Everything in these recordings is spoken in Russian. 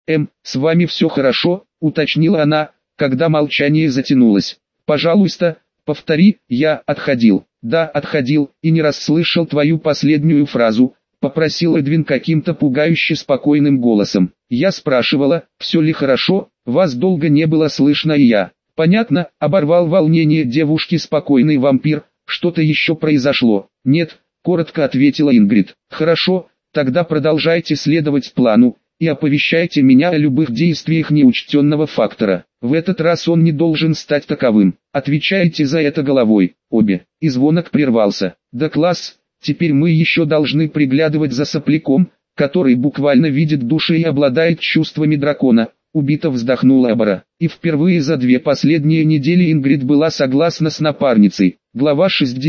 С вами все хорошо?» — уточнила она, когда молчание затянулось. «Пожалуйста, повтори». «Я отходил». «Да, отходил, и не расслышал твою последнюю фразу», — попросил Эдвин каким-то пугающе спокойным голосом. «Я спрашивала, все ли хорошо, вас долго не было слышно и я». «Понятно», — оборвал волнение девушки спокойный вампир. «Что-то еще произошло?» «Нет», — коротко ответила Ингрид. «Хорошо, тогда продолжайте следовать плану, и оповещайте меня о любых действиях неучтенного фактора. В этот раз он не должен стать таковым. Отвечайте за это головой, обе». И звонок прервался. «Да класс, теперь мы еще должны приглядывать за сопляком, который буквально видит души и обладает чувствами дракона». Убито вздохнула Абара. И впервые за 2 последние недели Ингрид была согласна с напарницей. Глава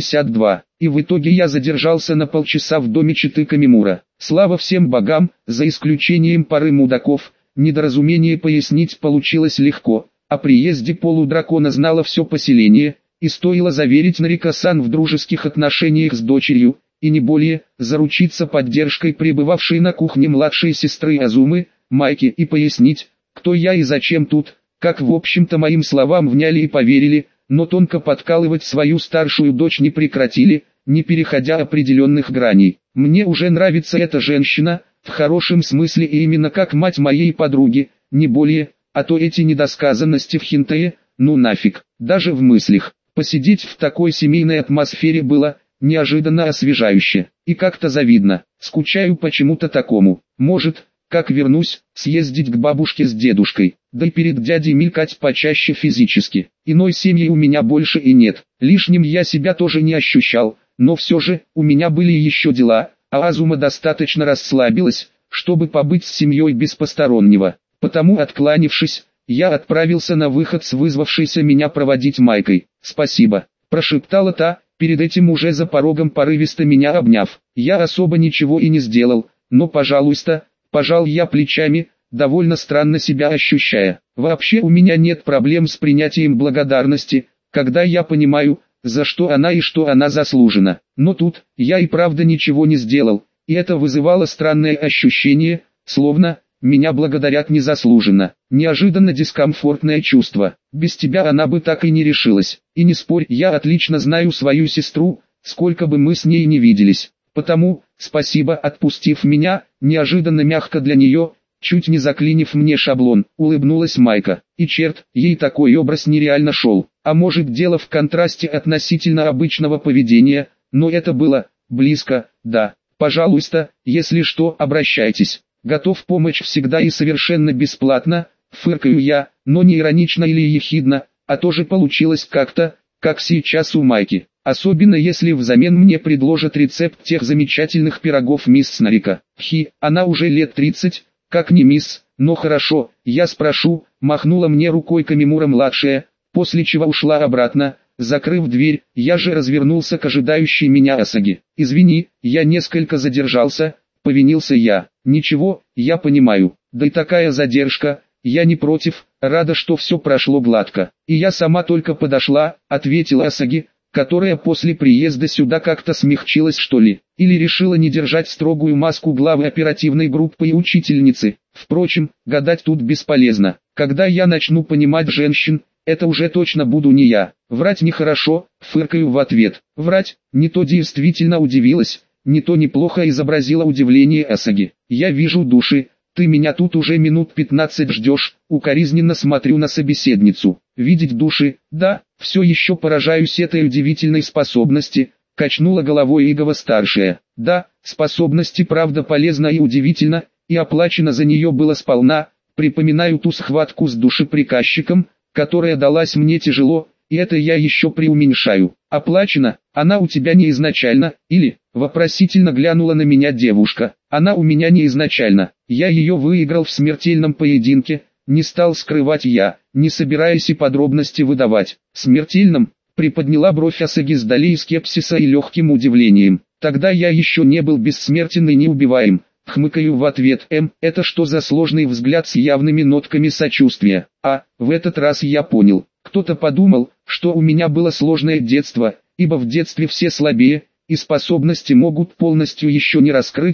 62. И в итоге я задержался на полчаса в доме четы Камимура. Слава всем богам, за исключением пары мудаков, недоразумение пояснить получилось легко. О приезде полудракона знало все поселение, и стоило заверить Нарика-сан в дружеских отношениях с дочерью, и не более, заручиться поддержкой пребывавшей на кухне младшей сестры Азумы, Майки, и пояснить, кто я и зачем тут, как в общем-то моим словам вняли и поверили, но тонко подкалывать свою старшую дочь не прекратили, не переходя определенных граней. Мне уже нравится эта женщина, в хорошем смысле и именно как мать моей подруги, не более, а то эти недосказанности в хентае, ну нафиг, даже в мыслях. Посидеть в такой семейной атмосфере было неожиданно освежающе, и как-то завидно, скучаю почему-то такому. Может, как вернусь, съездить к бабушке с дедушкой, да и перед дядей мелькать почаще физически. Иной семьи у меня больше и нет, лишним я себя тоже не ощущал, но все же, у меня были еще дела, а Азума достаточно расслабилась, чтобы побыть с семьей без постороннего. Потому, откланившись, я отправился на выход с вызвавшейся меня проводить Майкой. «Спасибо», – прошептала та, перед этим уже за порогом порывисто меня обняв. Я особо ничего и не сделал, но пожалуйста. Пожал я плечами, довольно странно себя ощущая. Вообще у меня нет проблем с принятием благодарности, когда я понимаю, за что она и что она заслужена. Но тут, я и правда ничего не сделал, и это вызывало странное ощущение, словно, меня благодарят незаслуженно. Неожиданно дискомфортное чувство. Без тебя она бы так и не решилась. И не спорь, я отлично знаю свою сестру, сколько бы мы с ней не виделись. Потому, спасибо, отпустив меня, неожиданно мягко для нее, чуть не заклинив мне шаблон, улыбнулась Майка. И черт, ей такой образ нереально шел. А может дело в контрасте относительно обычного поведения, но это было близко, да. Пожалуйста, если что, обращайтесь. Готов помочь всегда и совершенно бесплатно, фыркаю я, но не иронично или ехидно, а тоже получилось как-то, как сейчас у Майки. Особенно если взамен мне предложат рецепт тех замечательных пирогов мисс Нарика. Она уже лет 30, как не мисс, но хорошо, я спрошу, махнула мне рукой Камимура-младшая, после чего ушла обратно, закрыв дверь. Я же развернулся к ожидающей меня Асаги. «Извини, я несколько задержался», — повинился я. «Ничего, я понимаю, да и такая задержка, я не против, рада, что все прошло гладко». «И я сама только подошла», — ответила Асаги, которая после приезда сюда как-то смягчилась что ли, или решила не держать строгую маску главы оперативной группы и учительницы. Впрочем, гадать тут бесполезно. Когда я начну понимать женщин, это уже точно буду не я. Врать нехорошо, фыркаю в ответ. Врать, не то действительно удивилась, не то неплохо изобразила удивление Асаги. «Я вижу души, ты меня тут уже минут 15 ждешь», укоризненно смотрю на собеседницу. «Видеть души, да, все еще поражаюсь этой удивительной способности», качнула головой Игова-старшая. «Да, способности правда полезна и удивительна, и оплачено за нее было сполна. Припоминаю ту схватку с душеприказчиком, которая далась мне тяжело, и это я еще преуменьшаю. Оплачено, она у тебя не изначально, или?» Вопросительно глянула на меня девушка. «Она у меня не изначально, я ее выиграл в смертельном поединке», не стал скрывать я, не собираясь и подробности выдавать. «Смертельном?» Приподняла бровь Асаги с долей скепсиса и легким удивлением. «Тогда я еще не был бессмертен и неубиваем», хмыкаю в ответ. Это что за сложный взгляд с явными нотками сочувствия? В этот раз я понял. Кто-то подумал, что у меня было сложное детство, ибо в детстве все слабее, и способности могут полностью еще не раскрыться,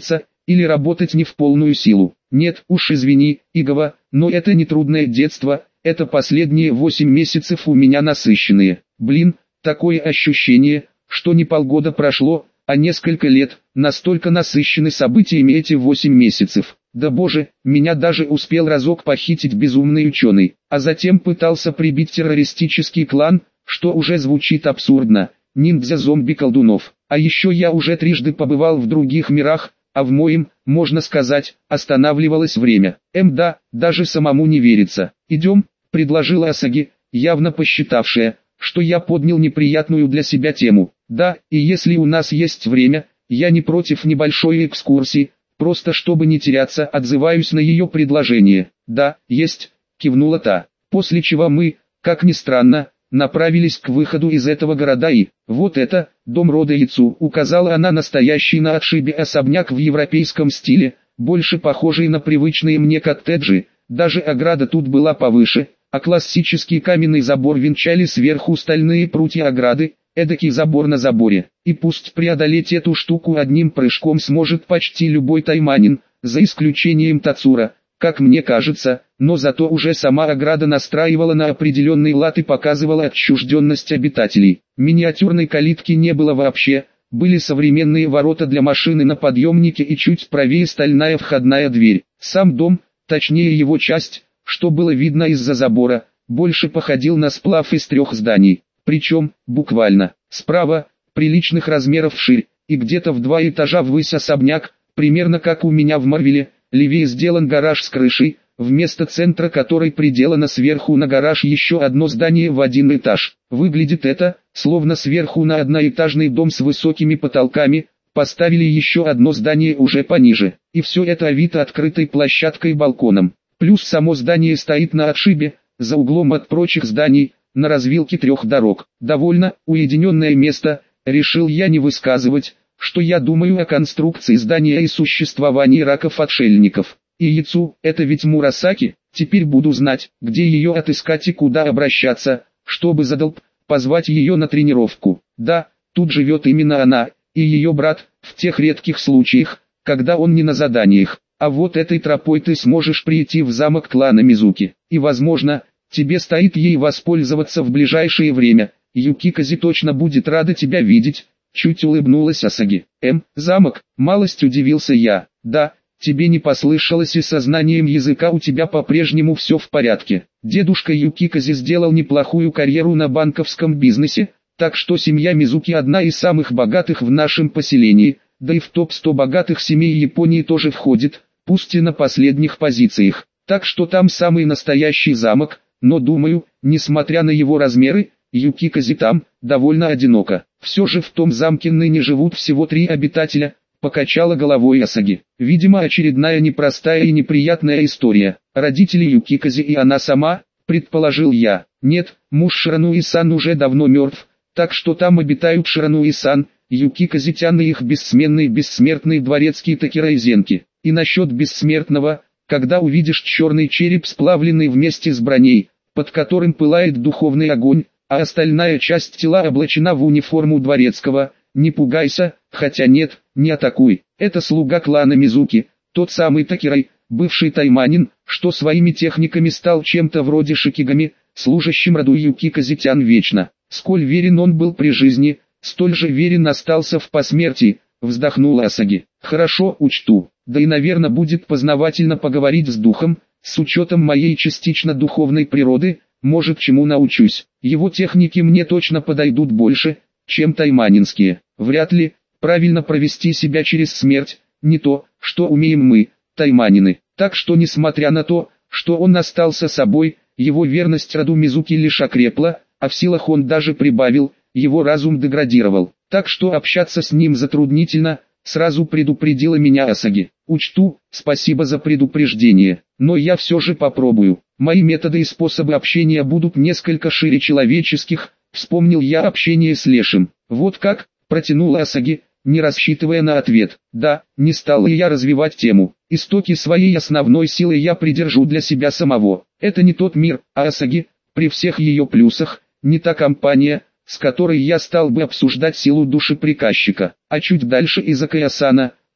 или работать не в полную силу. Нет уж извини, Игова, но это не трудное детство, это последние 8 месяцев у меня насыщенные. Блин, такое ощущение, что не полгода прошло, а несколько лет, настолько насыщены событиями эти 8 месяцев. Да боже, меня даже успел разок похитить безумный ученый, а затем пытался прибить террористический клан, что уже звучит абсурдно, ниндзя-зомби-колдунов. А еще я уже трижды побывал в других мирах, а в моем, можно сказать, останавливалось время. Да, даже самому не верится. «Идем», — предложила Асаги, явно посчитавшая, что я поднял неприятную для себя тему. «Да, и если у нас есть время, я не против небольшой экскурсии, просто чтобы не теряться, отзываюсь на ее предложение». «Да, есть», — кивнула та. После чего мы, как ни странно, направились к выходу из этого города и, вот это, дом рода Яцу, указала она настоящий на отшибе особняк в европейском стиле, больше похожий на привычные мне коттеджи, даже ограда тут была повыше, а классический каменный забор венчали сверху стальные прутья ограды, эдакий забор на заборе. И пусть преодолеть эту штуку одним прыжком сможет почти любой тайманин, за исключением Тацура, как мне кажется, но зато уже сама ограда настраивала на определенный лад и показывала отчужденность обитателей. Миниатюрной калитки не было вообще, были современные ворота для машины на подъемнике и чуть правее стальная входная дверь. Сам дом, точнее его часть, что было видно из-за забора, больше походил на сплав из 3 зданий, причем, буквально, справа, приличных размеров вширь, и где-то в 2 этажа ввысь особняк, примерно как у меня в Марвеле. Левее сделан гараж с крышей, вместо центра которой приделано сверху на гараж еще одно здание в 1 этаж. Выглядит это, словно сверху на одноэтажный дом с высокими потолками, поставили еще одно здание уже пониже. И все это овито открытой площадкой-балконом. Плюс само здание стоит на отшибе, за углом от прочих зданий, на развилке 3 дорог. Довольно уединенное место, решил я не высказывать, что я думаю о конструкции здания и существовании раков-отшельников. И Яцу, это ведь Мурасаки, теперь буду знать, где ее отыскать и куда обращаться, чтобы позвать ее на тренировку. Да, тут живет именно она, и ее брат, в тех редких случаях, когда он не на заданиях. А вот этой тропой ты сможешь прийти в замок клана Мизуки, и возможно, тебе стоит ей воспользоваться в ближайшее время. Юкикази точно будет рада тебя видеть. Чуть улыбнулась Асаги. Замок, малость удивился я. Да, тебе не послышалось, и сознанием языка у тебя по-прежнему все в порядке. Дедушка Юкикази сделал неплохую карьеру на банковском бизнесе, так что семья Мизуки одна из самых богатых в нашем поселении, да и в топ-100 богатых семей Японии тоже входит, пусть и на последних позициях. Так что там самый настоящий замок, но думаю, несмотря на его размеры, Юкикази там довольно одиноко. Все же в том замке ныне живут всего 3 обитателя, покачала головой Асаги. Видимо, очередная непростая и неприятная история. Родители Юкикази и она сама, предположил я. Нет, муж Ширануи-сан уже давно мертв, так что там обитают Ширануи-сан, Юкикази-тян и их бессмертный дворецкий Такира-Изенки. И насчет бессмертного, когда увидишь черный череп, сплавленный вместе с броней, под которым пылает духовный огонь, а остальная часть тела облачена в униформу дворецкого, не пугайся, хотя нет, не атакуй. Это слуга клана Мизуки, тот самый Такирай, бывший тайманин, что своими техниками стал чем-то вроде шикигами, служащим роду Юкикази-тян вечно. Сколь верен он был при жизни, столь же верен остался в посмертии, вздохнула Асаги. Хорошо, учту. Да и наверное будет познавательно поговорить с духом, с учетом моей частично духовной природы, может чему научусь. Его техники мне точно подойдут больше, чем тайманинские. Вряд ли, правильно провести себя через смерть, не то, что умеем мы, тайманины. Так что несмотря на то, что он остался собой, его верность роду Мизуки лишь окрепла, а в силах он даже прибавил, его разум деградировал. Так что общаться с ним затруднительно, сразу предупредила меня Асаги. Учту, спасибо за предупреждение, но я все же попробую. Мои методы и способы общения будут несколько шире человеческих, вспомнил я общение с Лешим. Вот как, протянула Асаги, не рассчитывая на ответ. Да, не стал и я развивать тему. Истоки своей основной силы я придержу для себя самого. Это не тот мир, а Асаги, при всех ее плюсах, не та компания, с которой я стал бы обсуждать силу души приказчика. А чуть дальше Изакая-сана,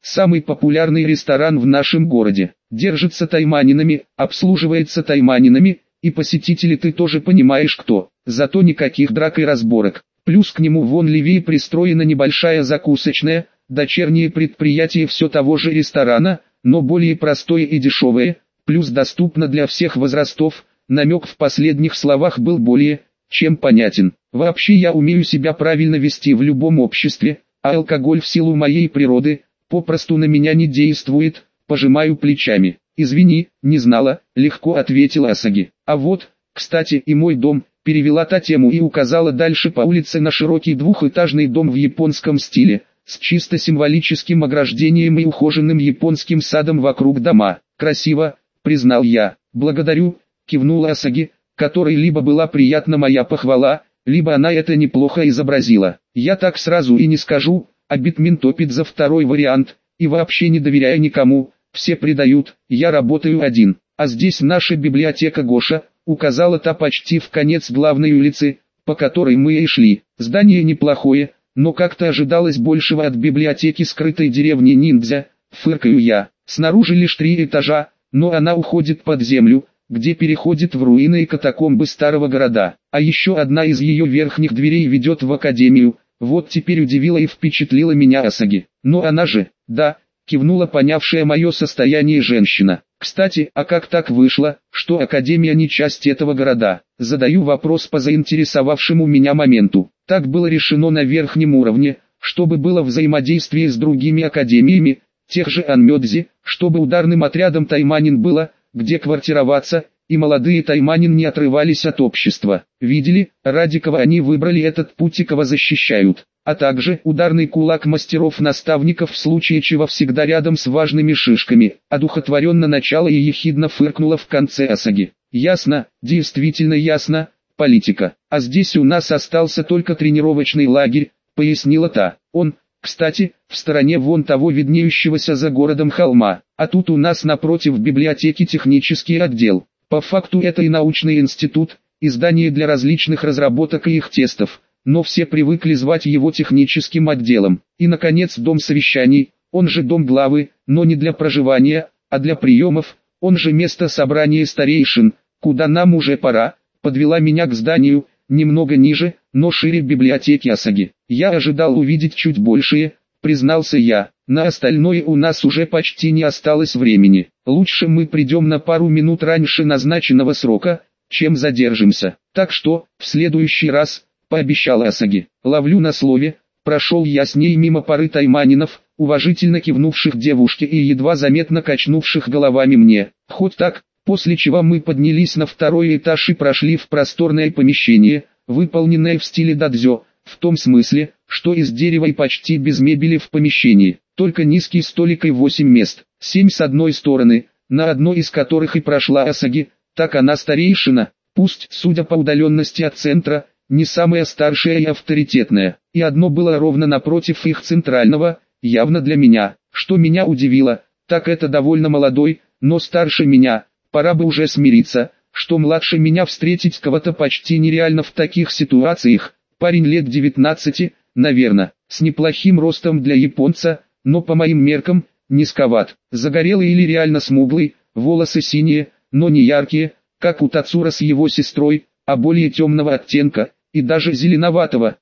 самый популярный ресторан в нашем городе. Держится тайманинами, обслуживается тайманинами, и посетители ты тоже понимаешь кто. Зато никаких драк и разборок. Плюс к нему вон левее пристроена небольшая закусочная, дочернее предприятие все того же ресторана, но более простое и дешевое, плюс доступно для всех возрастов. Намек в последних словах был более чем понятен. Вообще я умею себя правильно вести в любом обществе, а алкоголь в силу моей природы попросту на меня не действует. Пожимаю плечами. «Извини, не знала», — легко ответила Асаги. «А вот, кстати, и мой дом», — перевела та тему и указала дальше по улице на широкий двухэтажный дом в японском стиле, с чисто символическим ограждением и ухоженным японским садом вокруг дома. «Красиво», — признал я. «Благодарю», — кивнула Асаги, которой либо была приятна моя похвала, либо она это неплохо изобразила. «Я так сразу и не скажу», — Абитмин топит за второй вариант, «и вообще не доверяю никому, все предают, я работаю один, а здесь наша библиотека Гоша», — указала та почти в конец главной улицы, по которой мы и шли. «Здание неплохое, но как-то ожидалось большего от библиотеки скрытой деревни ниндзя», — фыркаю я. «Снаружи лишь 3 этажа, но она уходит под землю, где переходит в руины и катакомбы старого города, а еще одна из ее верхних дверей ведет в академию». Вот теперь удивила и впечатлила меня Асаги. «Но она же...» «Да», — кивнула понявшая мое состояние женщина. «Кстати, а как так вышло, что Академия не часть этого города?» Задаю вопрос по заинтересовавшему меня моменту. Так было решено на верхнем уровне, чтобы было взаимодействие с другими академиями, тех же Анмёдзи, чтобы ударным отрядом тайманин было, где квартироваться, и молодые тайманин не отрывались от общества. Видели, ради кого они выбрали этот путь и кого защищают. А также ударный кулак мастеров-наставников в случае чего всегда рядом с важными шишками. Одухотворенно начало и ехидно фыркнула в конце Асаги. «Ясно, действительно ясно, политика. А здесь у нас остался только тренировочный лагерь», — пояснила та. «Он, кстати, в стороне вон того виднеющегося за городом холма. А тут у нас напротив библиотеки технический отдел. По факту это и научный институт, и здание для различных разработок и их тестов, но все привыкли звать его техническим отделом. И наконец дом совещаний, он же дом главы, но не для проживания, а для приемов, он же место собрания старейшин, куда нам уже пора», подвела меня к зданию, немного ниже, но шире библиотеки Асаги. «Я ожидал увидеть чуть большее», признался я. «На остальное у нас уже почти не осталось времени. Лучше мы придем на пару минут раньше назначенного срока, чем задержимся. Так что, в следующий раз», пообещала Асаги. «Ловлю на слове». Прошел я с ней мимо пары тайманинов, уважительно кивнувших девушке и едва заметно качнувших головами мне. Хоть так, после чего мы поднялись на 2-й этаж и прошли в просторное помещение, выполненное в стиле дадзё, в том смысле, что из дерева и почти без мебели в помещении, только низкий столик и 8 мест, 7 с одной стороны, на одной из которых и прошла Асаги, так она старейшина, пусть, судя по удаленности от центра, не самая старшая и авторитетная, и одно было ровно напротив их центрального, явно для меня. Что меня удивило, так это довольно молодой, но старше меня. Пора бы уже смириться, что младше меня встретить кого-то почти нереально в таких ситуациях. Парень лет 19, наверное, с неплохим ростом для японца, но по моим меркам, низковат. Загорелый или реально смуглый, волосы синие, но не яркие, как у Тацура с его сестрой, а более темного оттенка, и даже зеленоватого,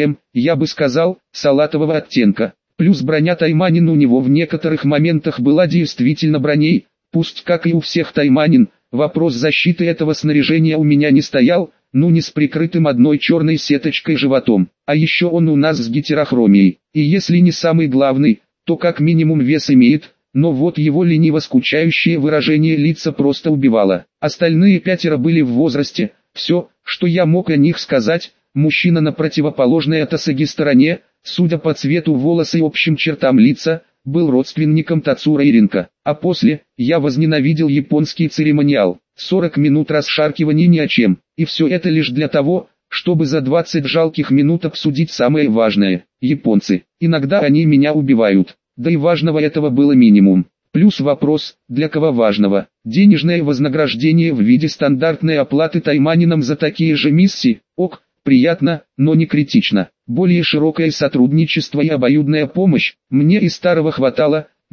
я бы сказал, салатового оттенка. Плюс броня тайманин у него в некоторых моментах была действительно броней, пусть как и у всех тайманин, вопрос защиты этого снаряжения у меня не стоял, ну не с прикрытым одной черной сеточкой животом. А еще он у нас с гетерохромией, и если не самый главный, то как минимум вес имеет, но вот его лениво скучающее выражение лица просто убивало. Остальные 5 были в возрасте. Все, что я мог о них сказать, мужчина на противоположной от Асаги стороне, судя по цвету волос и общим чертам лица, был родственником Тацура Иринка. А после, я возненавидел японский церемониал. 40 минут расшаркиваний ни о чем, и все это лишь для того, чтобы за 20 жалких минут обсудить самое важное. Японцы, иногда они меня убивают, да и важного этого было минимум. Плюс вопрос, для кого важного, денежное вознаграждение в виде стандартной оплаты тайманинам за такие же миссии, ок, приятно, но не критично. Более широкое сотрудничество и обоюдная помощь, мне и старого хватало,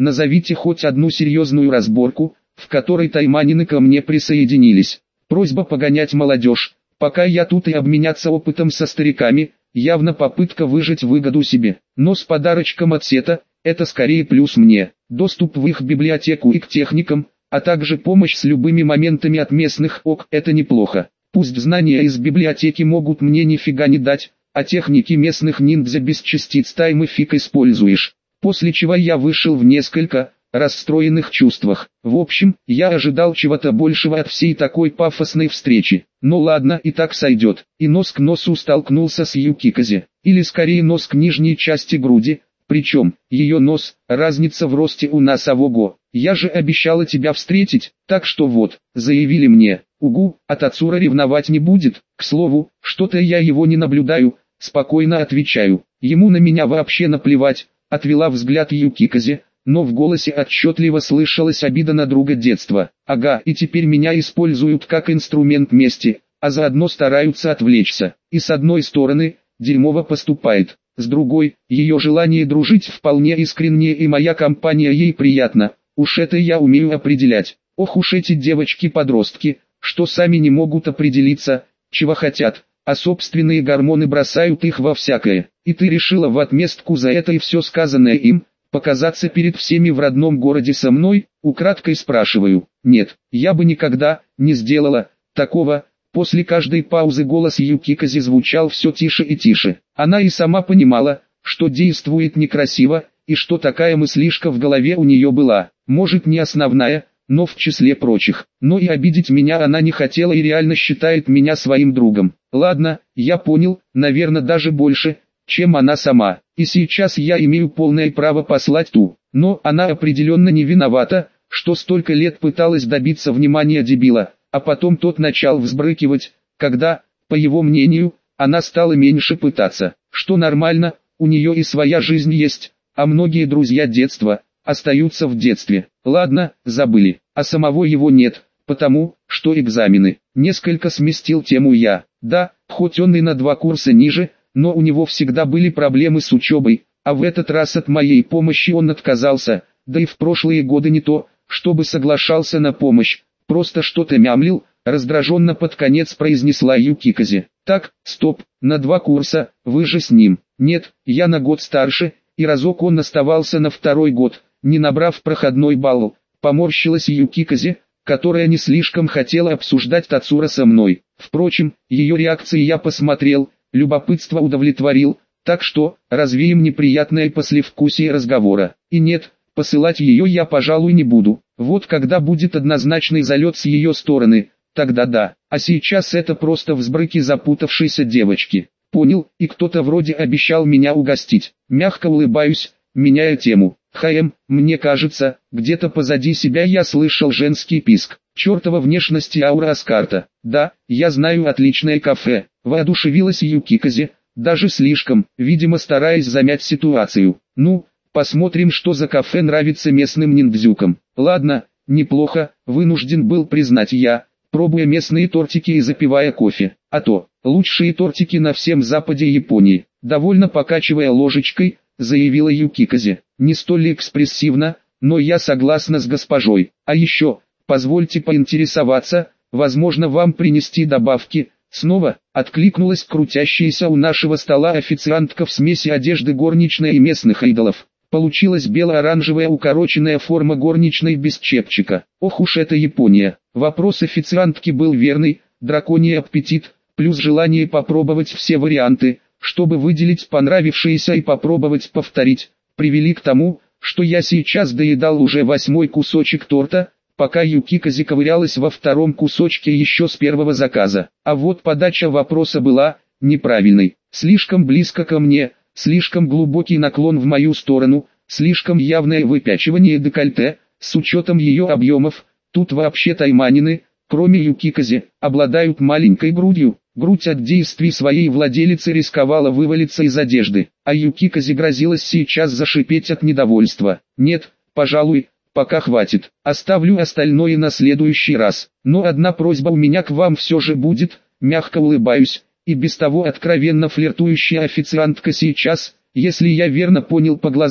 назовите хоть одну серьезную разборку, в которой тайманины ко мне присоединились. Просьба погонять молодежь, пока я тут, и обменяться опытом со стариками, явно попытка выжать выгоду себе. Но с подарочком от Сета, это скорее плюс мне. Доступ в их библиотеку и к техникам, а также помощь с любыми моментами от местных ок, это неплохо. Пусть знания из библиотеки могут мне нифига не дать, а техники местных ниндзя без частиц таймы фиг используешь. После чего я вышел в несколько расстроенных чувствах. В общем, я ожидал чего-то большего от всей такой пафосной встречи. Но ладно, и так сойдет. И нос к носу столкнулся с Юкиказе. Или скорее нос к нижней части груди. Причем, ее нос, разница в росте у нас ого-го. Я же обещала тебя встретить, так что вот, заявили мне. Угу, а Тацура ревновать не будет. К слову, что-то я его не наблюдаю, спокойно отвечаю. Ему на меня вообще наплевать, отвела взгляд Юкиказе, но в голосе отчетливо слышалась обида на друга детства. Ага, и теперь меня используют как инструмент мести, а заодно стараются отвлечься. И с одной стороны, дерьмово поступает. С другой, ее желание дружить вполне искреннее, и моя компания ей приятна. Уж это я умею определять. Ох уж эти девочки-подростки, что сами не могут определиться, чего хотят, а собственные гормоны бросают их во всякое. И ты решила в отместку за это и все сказанное им, показаться перед всеми в родном городе со мной? Украдкой спрашиваю. Нет, я бы никогда не сделала такого. После каждой паузы голос Юкикази звучал все тише и тише. Она и сама понимала, что действует некрасиво, и что такая мыслишка в голове у нее была. Может, не основная, но в числе прочих. Но и обидеть меня она не хотела и реально считает меня своим другом. Ладно, я понял, наверное даже больше, чем она сама. И сейчас я имею полное право послать ту. Но она определенно не виновата, что столько лет пыталась добиться внимания дебила, а потом тот начал взбрыкивать, когда, по его мнению, она стала меньше пытаться. Что нормально, у нее и своя жизнь есть, а многие друзья детства остаются в детстве. Ладно, забыли, а самого его нет, потому что экзамены. Несколько сместил тему я. Да, хоть он и на 2 курса ниже, но у него всегда были проблемы с учебой, а в этот раз от моей помощи он отказался, да и в прошлые годы не то, чтобы соглашался на помощь, просто что-то мямлил, раздраженно под конец произнесла Юкиказе. Так, стоп, на 2 курса, вы же с ним. Нет, я на год старше, и разок он оставался на 2-й год, не набрав проходной балл. Поморщилась Юкиказе, которая не слишком хотела обсуждать Тацура со мной. Впрочем, ее реакции я посмотрел, любопытство удовлетворил, так что, развеем неприятное послевкусие разговора. И нет, посылать ее я, пожалуй, не буду. Вот когда будет однозначный залет с ее стороны, тогда да. А сейчас это просто взбрыки запутавшейся девочки. Понял, и кто-то вроде обещал меня угостить. Мягко улыбаюсь, меняя тему. Мне кажется, где-то позади себя я слышал женский писк. Чертова внешности аура Аскарта. Да, я знаю отличное кафе. Воодушевилась Юкиказе, даже слишком, видимо стараясь замять ситуацию. Ну, посмотрим, что за кафе нравится местным ниндзюкам. Ладно, неплохо, вынужден был признать я, пробуя местные тортики и запивая кофе. А то, лучшие тортики на всем западе Японии. Довольно покачивая ложечкой, заявила Юкиказе. Не столь экспрессивно, но я согласна с госпожой. А еще, позвольте поинтересоваться, возможно вам принести добавки? Снова откликнулась крутящаяся у нашего стола официантка в смеси одежды горничной и местных идолов. Получилась бело-оранжевая укороченная форма горничной без чепчика. Ох уж это Япония. Вопрос официантки был верный, драконий аппетит, плюс желание попробовать все варианты, чтобы выделить понравившиеся и попробовать повторить, привели к тому, что я сейчас доедал уже 8-й кусочек торта, пока Юкиказе ковырялась во 2-м кусочке еще с 1-го заказа. А вот подача вопроса была неправильной. Слишком близко ко мне, слишком глубокий наклон в мою сторону, слишком явное выпячивание декольте, с учетом ее объемов. Тут вообще тайманины, кроме Юкиказе, обладают маленькой грудью. Грудь от действий своей владелицы рисковала вывалиться из одежды, а Юкиказе грозилась сейчас зашипеть от недовольства. Нет, пожалуй, пока хватит, оставлю остальное на следующий раз. Но одна просьба у меня к вам все же будет, мягко улыбаюсь, и без того откровенно флиртующая официантка сейчас, если я верно понял по глазам,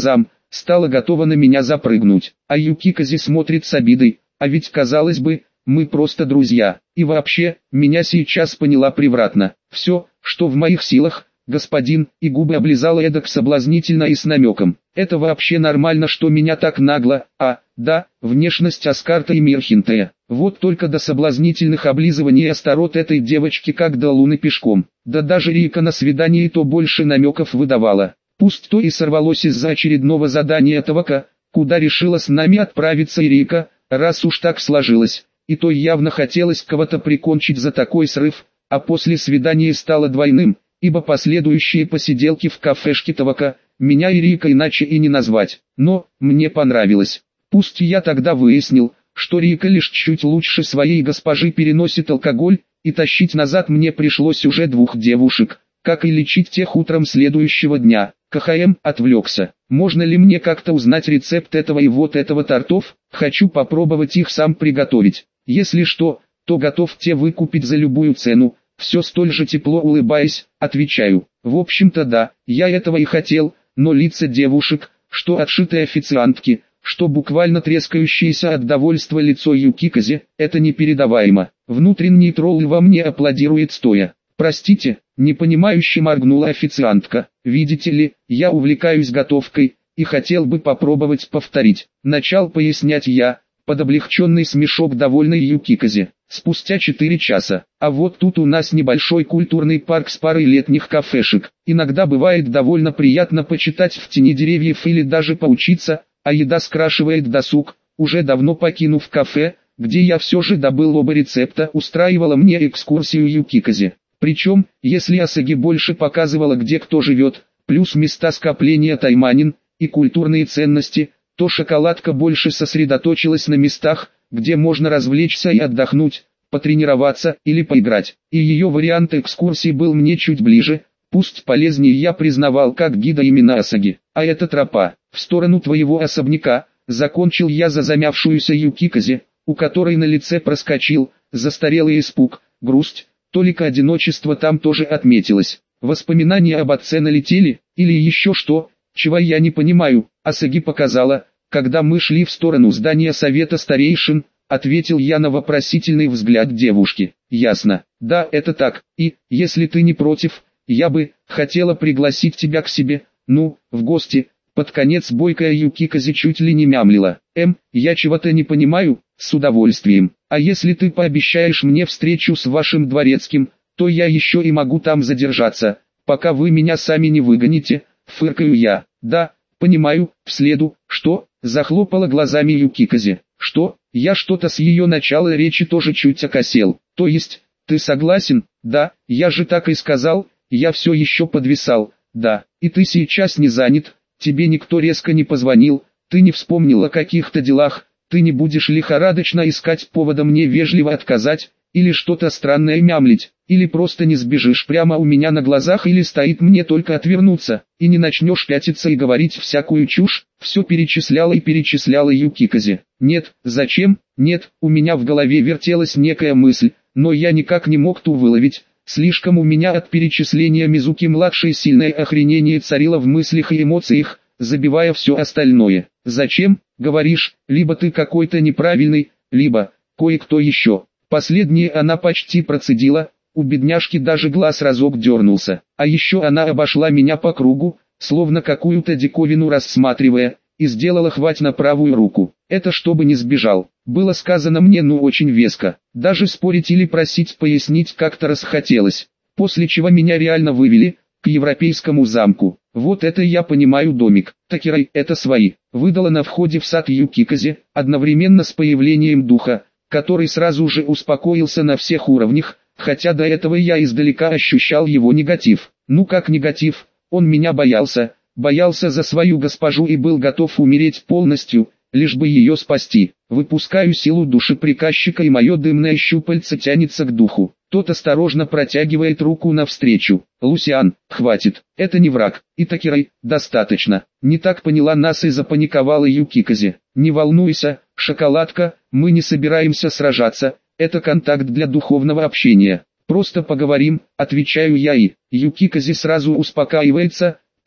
стала готова на меня запрыгнуть. А Юкиказе смотрит с обидой, а ведь казалось бы, мы просто друзья. И вообще, меня сейчас поняла превратно. Все, что в моих силах, господин, и губы облизала эдак соблазнительно и с намеком. Это вообще нормально, что меня так нагло, да, внешность Аскарта и Мирхинтея. Вот только до соблазнительных облизываний и осторот этой девочки как до луны пешком. Да даже Рика на свидании то больше намеков выдавала. Пусть то и сорвалось из-за очередного задания Тавака, куда решила с нами отправиться и Рика, раз уж так сложилось. И то явно хотелось кого-то прикончить за такой срыв, а после свидания стало двойным, ибо последующие посиделки в кафешке Тавака, меня и Рика иначе и не назвать. Но, мне понравилось. Пусть я тогда выяснил, что Рика лишь чуть лучше своей госпожи переносит алкоголь, и тащить назад мне пришлось уже 2 девушек, как и лечить тех утром следующего дня. КХМ отвлекся. Можно ли мне как-то узнать рецепт этого и вот этого тортов? Хочу попробовать их сам приготовить. Если что, то готов те выкупить за любую цену. Все столь же тепло улыбаясь, отвечаю. В общем-то да, я этого и хотел, но лица девушек, что отшитые официантки, что буквально трескающееся от довольства лицо Юкиказе, это непередаваемо. Внутренний тролль во мне аплодирует стоя. «Простите», — непонимающе моргнула официантка. «Видите ли, я увлекаюсь готовкой, и хотел бы попробовать повторить». Начал пояснять я, под облегченный смешок довольной Юкиказе. Спустя 4 часа. А вот тут у нас небольшой культурный парк с парой летних кафешек. Иногда бывает довольно приятно почитать в тени деревьев или даже поучиться, а еда скрашивает досуг. Уже давно покинув кафе, где я все же добыл оба рецепта, устраивала мне экскурсию Юкиказе. Причем, если Асаги больше показывала, где кто живет, плюс места скопления тайманин и культурные ценности, то шоколадка больше сосредоточилась на местах, где можно развлечься и отдохнуть, потренироваться или поиграть. И ее вариант экскурсии был мне чуть ближе, пусть полезнее я признавал как гида именно Асаги. А это тропа, в сторону твоего особняка, закончил я за замявшуюся Юкиказе, у которой на лице проскочил застарелый испуг, грусть, только одиночество там тоже отметилось. Воспоминания об отце налетели, или еще что, чего я не понимаю. Асаги показала, когда мы шли в сторону здания совета старейшин, ответил я на вопросительный взгляд девушки. Ясно, да, это так, и, если ты не против, я бы хотела пригласить тебя к себе, в гости. Под конец бойкая Юкиказе чуть ли не мямлила. Я чего-то не понимаю, с удовольствием. А если ты пообещаешь мне встречу с вашим дворецким, то я еще и могу там задержаться, пока вы меня сами не выгоните, фыркаю я. Да, понимаю, в следу, что, захлопала глазами Юкиказе. Что, я что-то с ее начала речи тоже чуть окосел. То есть, ты согласен? Да, я же так и сказал, я все еще подвисал. Да, и ты сейчас не занят, тебе никто резко не позвонил, ты не вспомнил о каких-то делах, ты не будешь лихорадочно искать повода мне вежливо отказать, или что-то странное мямлить, или просто не сбежишь прямо у меня на глазах или стоит мне только отвернуться, и не начнешь пятиться и говорить всякую чушь. Все перечисляла и перечисляла Юкиказе. Нет, зачем? Нет, у меня в голове вертелась некая мысль, но я никак не мог ту выловить. Слишком у меня от перечисления Мизуки-младшей сильное охренение царило в мыслях и эмоциях, забивая все остальное. Зачем, говоришь, либо ты какой-то неправильный, либо кое-кто еще. Последнее она почти процедила, у бедняжки даже глаз разок дернулся. А еще она обошла меня по кругу, словно какую-то диковину рассматривая, и сделала хвать на правую руку. Это чтобы не сбежал. Было сказано мне очень веско. Даже спорить или просить пояснить как-то расхотелось. После чего меня реально вывели к европейскому замку. Вот это я понимаю домик. Такирай, это свои. Выдала на входе в сад Юкиказе, одновременно с появлением духа, который сразу же успокоился на всех уровнях, хотя до этого я издалека ощущал его негатив. Ну как негатив, он меня боялся за свою госпожу и был готов умереть полностью, лишь бы ее спасти. Выпускаю силу души приказчика и мое дымное щупальце тянется к духу. Тот осторожно протягивает руку навстречу. Лусиан, хватит, это не враг. И Такирай, достаточно. Не так поняла нас и запаниковала Юкиказе. Не волнуйся, шоколадка, мы не собираемся сражаться, это контакт для духовного общения. Просто поговорим, отвечаю я и Юкиказе сразу успокаивается,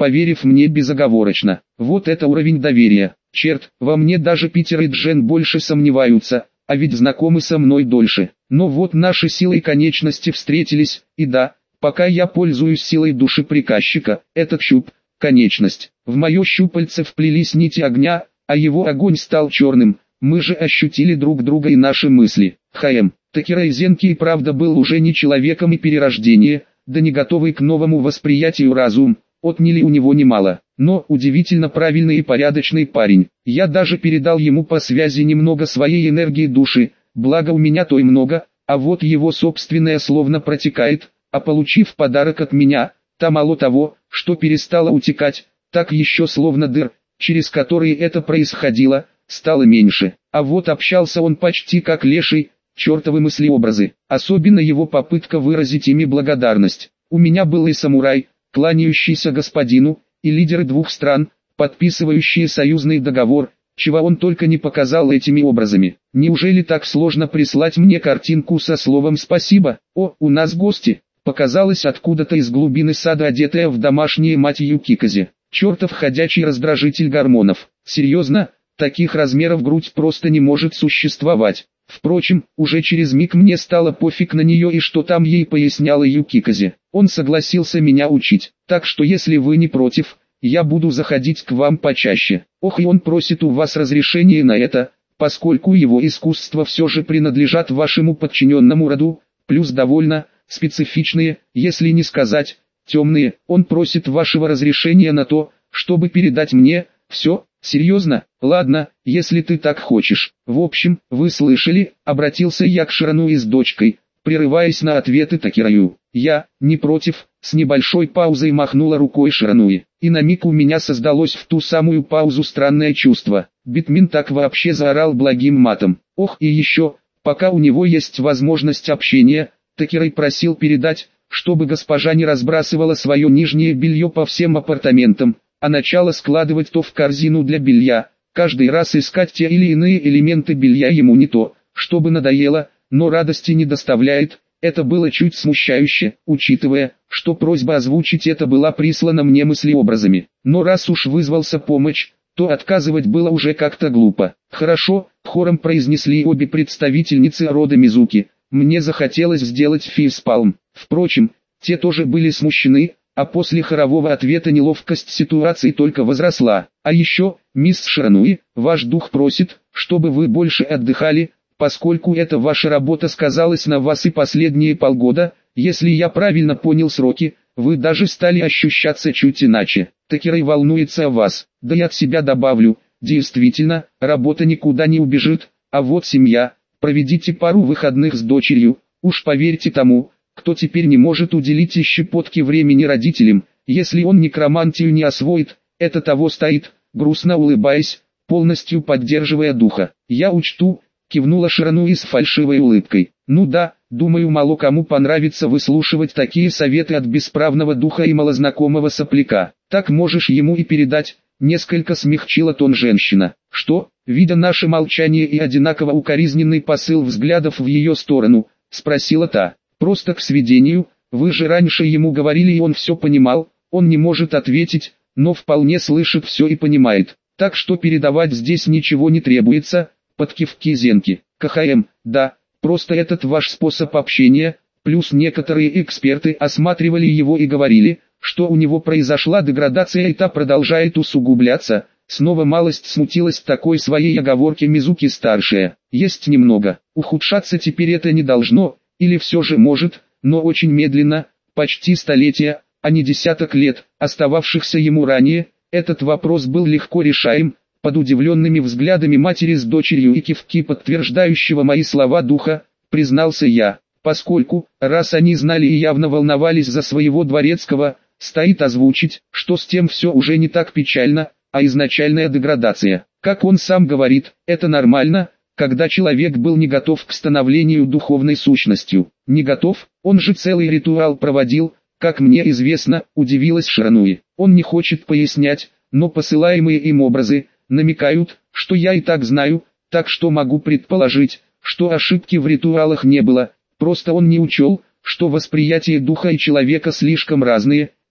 поверив мне безоговорочно. Вот это уровень доверия. Черт, во мне даже Питер и Джен больше сомневаются, а ведь знакомы со мной дольше. Но вот наши силы и конечности встретились, и да, пока я пользуюсь силой души приказчика, этот щуп, конечность. В мое щупальце вплелись нити огня, а его огонь стал черным. Мы же ощутили друг друга и наши мысли. Такера Изенки и правда был уже не человеком, и перерождение, да не готовый к новому восприятию разум, отняли у него немало. Но удивительно правильный и порядочный парень. Я даже передал ему по связи немного своей энергии души, благо у меня той много, а вот его собственное словно протекает, а получив подарок от меня, там мало того, что перестало утекать, так еще словно дыр, через которые это происходило, стало меньше. А вот общался он почти как леший, чертовы мыслеобразы, особенно его попытка выразить ими благодарность. У меня был и самурай, кланяющийся господину, и лидеры двух стран, подписывающие союзный договор, чего он только не показал этими образами. Неужели так сложно прислать мне картинку со словом «спасибо»? О, у нас гости! Показалась откуда-то из глубины сада одетая в домашнее мать Юкиказе. Чертов ходячий раздражитель гормонов. Серьезно, таких размеров грудь просто не может существовать. Впрочем, уже через миг мне стало пофиг на нее и что там ей поясняла Юкиказе. Он согласился меня учить, так что если вы не против, я буду заходить к вам почаще. Ох, и он просит у вас разрешения на это, поскольку его искусства все же принадлежат вашему подчиненному роду, плюс довольно специфичные, если не сказать, темные. Он просит вашего разрешения на то, чтобы передать мне все. Серьезно? Ладно, если ты так хочешь. В общем, вы слышали, обратился я к Ширануи с дочкой, прерываясь на ответы Такераю. Я, не против, с небольшой паузой махнула рукой Ширануи. И на миг у меня создалось в ту самую паузу странное чувство. Битмин так вообще заорал благим матом. Ох, и еще, пока у него есть возможность общения, Такерай просил передать, чтобы госпожа не разбрасывала свое нижнее белье по всем апартаментам, а начала складывать то в корзину для белья. Каждый раз искать те или иные элементы белья ему не то, чтобы надоело, но радости не доставляет. Это было чуть смущающе, учитывая, что просьба озвучить это была прислана мне мыслеобразами. Но раз уж вызвался помощь, то отказывать было уже как-то глупо. Хорошо, хором произнесли обе представительницы рода Мизуки. Мне захотелось сделать фейспалм. Впрочем, те тоже были смущены, а после хорового ответа неловкость ситуации только возросла. А еще, мисс Ширануи, ваш дух просит, чтобы вы больше отдыхали, поскольку эта ваша работа сказалась на вас и последние полгода, если я правильно понял сроки, вы даже стали ощущаться чуть иначе. Такерай волнуется о вас. Да я от себя добавлю, действительно, работа никуда не убежит, а вот семья, проведите пару выходных с дочерью, уж поверьте тому, кто теперь не может уделить и щепотки времени родителям, если он некромантию не освоит, это того стоит, грустно улыбаясь, полностью поддерживая духа. Я учту, кивнула Ширануи с фальшивой улыбкой. Ну да, думаю, мало кому понравится выслушивать такие советы от бесправного духа и малознакомого сопляка. Так можешь ему и передать, несколько смягчила тон женщина. Что, видя наше молчание и одинаково укоризненный посыл взглядов в ее сторону, спросила та. Просто к сведению, вы же раньше ему говорили и он все понимал, он не может ответить, но вполне слышит все и понимает. Так что передавать здесь ничего не требуется, под кивки Зенки. Да, просто этот ваш способ общения, плюс некоторые эксперты осматривали его и говорили, что у него произошла деградация и та продолжает усугубляться. Снова малость смутилась такой своей оговорке Мизуки-старшая. Есть немного, ухудшаться теперь это не должно. Или все же может, но очень медленно, почти столетия, а не десяток лет, остававшихся ему ранее, этот вопрос был легко решаем, под удивленными взглядами матери с дочерью и кивки подтверждающего мои слова духа, признался я, поскольку, раз они знали и явно волновались за своего дворецкого, стоит озвучить, что с тем все уже не так печально, а изначальная деградация. Как он сам говорит, это нормально, когда человек был не готов к становлению духовной сущностью. Не готов, он же целый ритуал проводил, как мне известно, удивилась Ширануи. Он не хочет пояснять, но посылаемые им образы намекают, что я и так знаю, так что могу предположить, что ошибки в ритуалах не было, просто он не учел, что восприятие духа и человека слишком разные,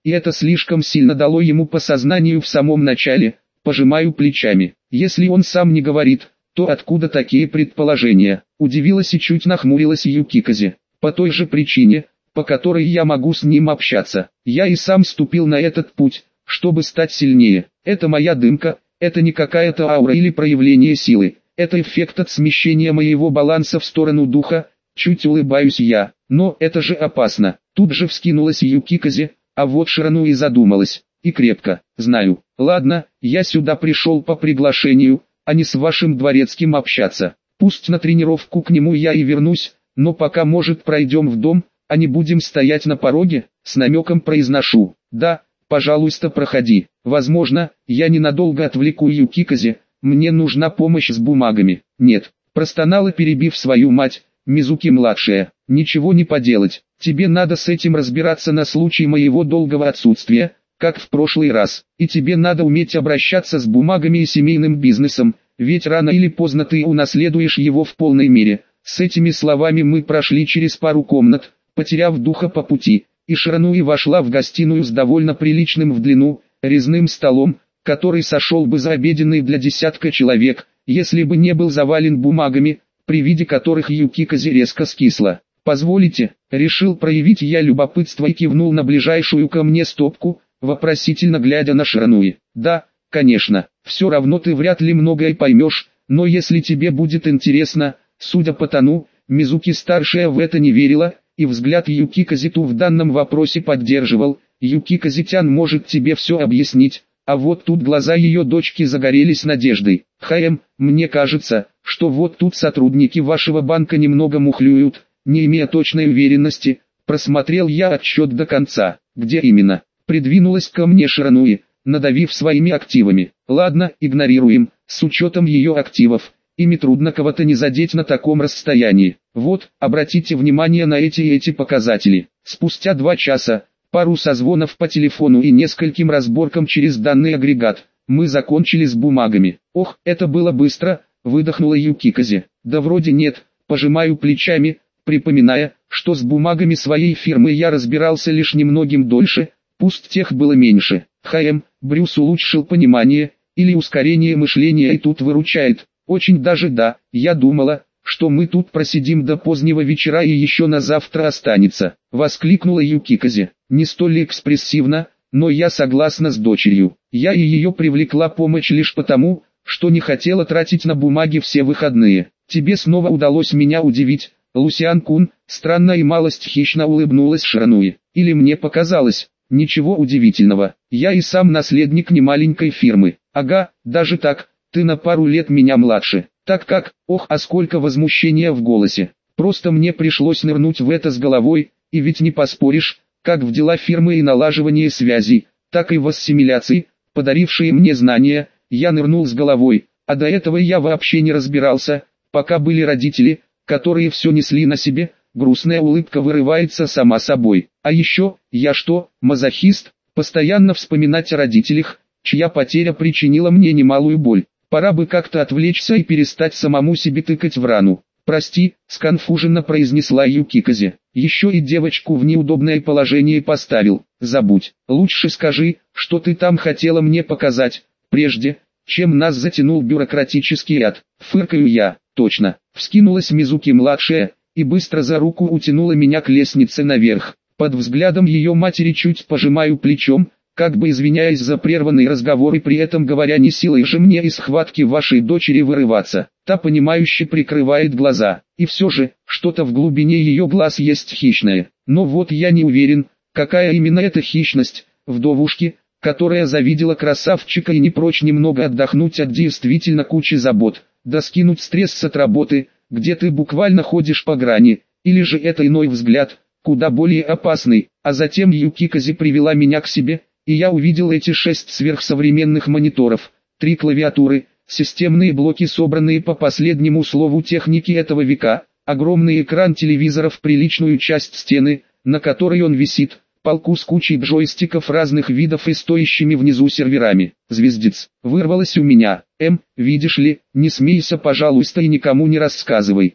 и это слишком сильно дало ему по сознанию в самом начале. Пожимаю плечами. Если он сам не говорит, то откуда такие предположения? Удивилась и чуть нахмурилась Юкиказе. По той же причине, по которой я могу с ним общаться. Я и сам ступил на этот путь, чтобы стать сильнее. Это моя дымка, это не какая-то аура или проявление силы. Это эффект от смещения моего баланса в сторону духа. Чуть улыбаюсь я. Но это же опасно. Тут же вскинулась Юкиказе, а вот Ширану и задумалась. И крепко. Знаю. Ладно, я сюда пришел по приглашению, а не с вашим дворецким общаться. Пусть на тренировку к нему я и вернусь, но пока может пройдем в дом, а не будем стоять на пороге, с намеком произношу. Да, пожалуйста, проходи. Возможно, я ненадолго отвлеку Юкиказе, мне нужна помощь с бумагами. Нет, простонала, перебив свою мать, Мизуки-младшая. Ничего не поделать, тебе надо с этим разбираться на случай моего долгого отсутствия, как в прошлый раз. И тебе надо уметь обращаться с бумагами и семейным бизнесом, ведь рано или поздно ты унаследуешь его в полной мере. С этими словами мы прошли через пару комнат, потеряв духа по пути, и Ширануи вошла в гостиную с довольно приличным в длину, резным столом, который сошел бы за обеденный для десятка человек, если бы не был завален бумагами, при виде которых Юкиказе резко скисла. «Позволите?» — решил проявить я любопытство и кивнул на ближайшую ко мне стопку, вопросительно глядя на Ширануи. «Да, конечно, все равно ты вряд ли многое поймешь, но если тебе будет интересно...» Судя по тону, Мизуки-старшая в это не верила, и взгляд Юкиказиту в данном вопросе поддерживал. «Юкиказитян может тебе все объяснить». А вот тут глаза ее дочки загорелись надеждой. Мне кажется, что вот тут сотрудники вашего банка немного мухлюют, не имея точной уверенности». Просмотрел я отчет до конца. «Где именно?» Придвинулась ко мне Ширануи, надавив своими активами. «Ладно, игнорируем, с учетом ее активов. Ими трудно кого-то не задеть на таком расстоянии. Вот, обратите внимание на эти показатели». Спустя 2 часа, пару созвонов по телефону и нескольким разборкам через данный агрегат, мы закончили с бумагами. «Ох, это было быстро», — выдохнула Юкиказе. «Да вроде нет», — пожимаю плечами, припоминая, что с бумагами своей фирмы я разбирался лишь немногим дольше, пусть тех было меньше. Брюс улучшил понимание, или ускорение мышления и тут выручает. Очень даже да, я думала, что мы тут просидим до позднего вечера и еще на завтра останется. Воскликнула Юкиказе. Не столь экспрессивно, но я согласна с дочерью. Я и ее привлекла помощь лишь потому, что не хотела тратить на бумаги все выходные. Тебе снова удалось меня удивить, Лусиан-кун. Странно и малость хищно улыбнулась Ширануи. Или мне показалось? Ничего удивительного. Я и сам наследник немаленькой фирмы. Ага, даже так. Ты на пару лет меня младше. Так как, ох, а сколько возмущения в голосе. Просто мне пришлось нырнуть в это с головой, и ведь не поспоришь, как в дела фирмы и налаживание связей, так и в ассимиляции, подарившие мне знания, я нырнул с головой, а до этого я вообще не разбирался, пока были родители, которые все несли на себе. Грустная улыбка вырывается сама собой. А еще, я что, мазохист, постоянно вспоминать о родителях, чья потеря причинила мне немалую боль. Пора бы как-то отвлечься и перестать самому себе тыкать в рану. «Прости», — сконфуженно произнесла Юкиказе. «Еще и девочку в неудобное положение поставил. Забудь. Лучше скажи, что ты там хотела мне показать, прежде, чем нас затянул бюрократический ад». Фыркаю я. «Точно». Вскинулась Мизуки-младшая и быстро за руку утянула меня к лестнице наверх. Под взглядом ее матери чуть пожимаю плечом, как бы извиняясь за прерванный разговор и при этом говоря: не силой же мне из схватки вашей дочери вырываться. Та понимающе прикрывает глаза, и все же, что-то в глубине ее глаз есть хищное. Но вот я не уверен, какая именно эта хищность. Вдовушки, которая завидела красавчика и не прочь немного отдохнуть от действительно кучи забот, да скинуть стресс от работы, где ты буквально ходишь по грани, или же это иной взгляд, куда более опасный. А затем Юкиказе привела меня к себе, и я увидел эти 6 сверхсовременных мониторов, 3 клавиатуры, системные блоки, собранные по последнему слову техники этого века, огромный экран телевизора в приличную часть стены, на которой он висит, полку с кучей джойстиков разных видов и стоящими внизу серверами. Звездец, вырвалось у меня. Видишь ли, не смейся, пожалуйста, и никому не рассказывай.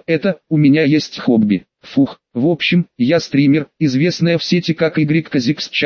У меня есть хобби. Фух, в общем, я стример, известная в сети как Y Казиксчан.